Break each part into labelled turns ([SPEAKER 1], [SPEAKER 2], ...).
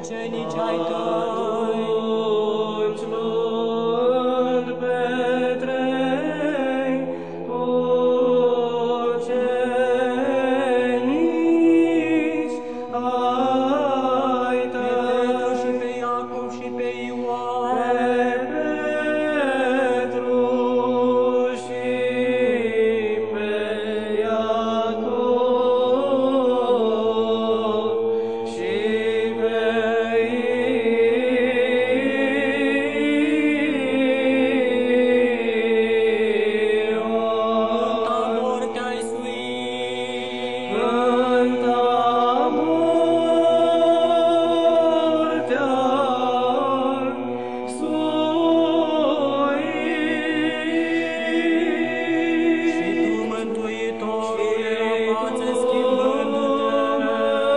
[SPEAKER 1] ucenici ai tăi,
[SPEAKER 2] atunci luând Petrei ucenici ai tăi,
[SPEAKER 1] Petru și pe Iacov și pe Ioan,
[SPEAKER 2] Petru și pe Iacov și pe Ioan.
[SPEAKER 1] tabor te-ai suit,
[SPEAKER 2] În tabor te-ai suit.
[SPEAKER 1] și tu, Mântuitorule, la față schimbându-te,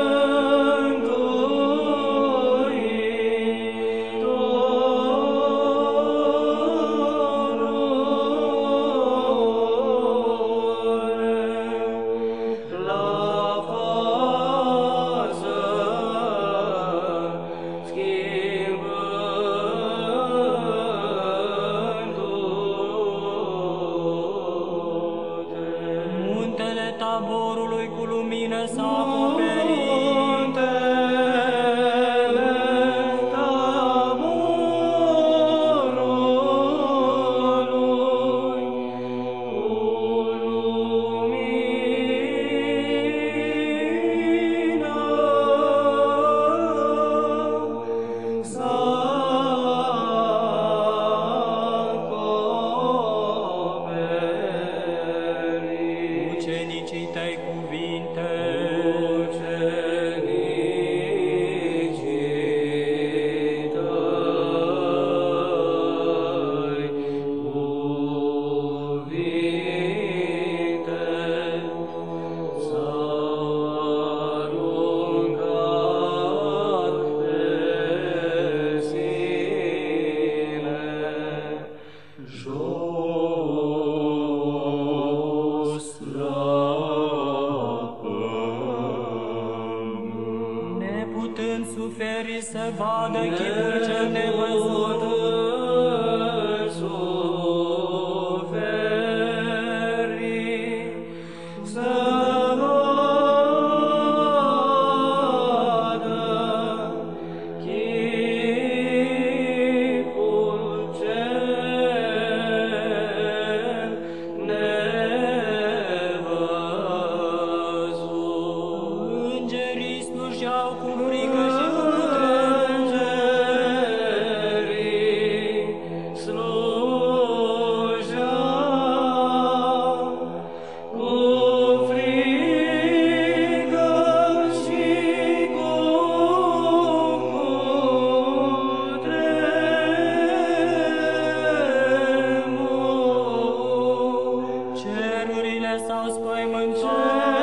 [SPEAKER 2] la față schimbându-te.
[SPEAKER 1] muntele taborului cu lumină s-a acoperit,
[SPEAKER 2] Muntele taborului cu lumină s-a acoperit.
[SPEAKER 1] ucenicii tăi cuvinte,
[SPEAKER 2] Ucenicii tăi cuvinte s-au aruncat pe sine jos la pământ.
[SPEAKER 1] neputând suferi să vadă chipul cel nevăzut,
[SPEAKER 2] Suferi să vadă chipul cel nevăzut.
[SPEAKER 1] îngerii slujeau cu frică și cu cutremur,
[SPEAKER 2] Îngerii slujeau cu frică și cu cutremur.
[SPEAKER 1] cerurile s-au spăimântat,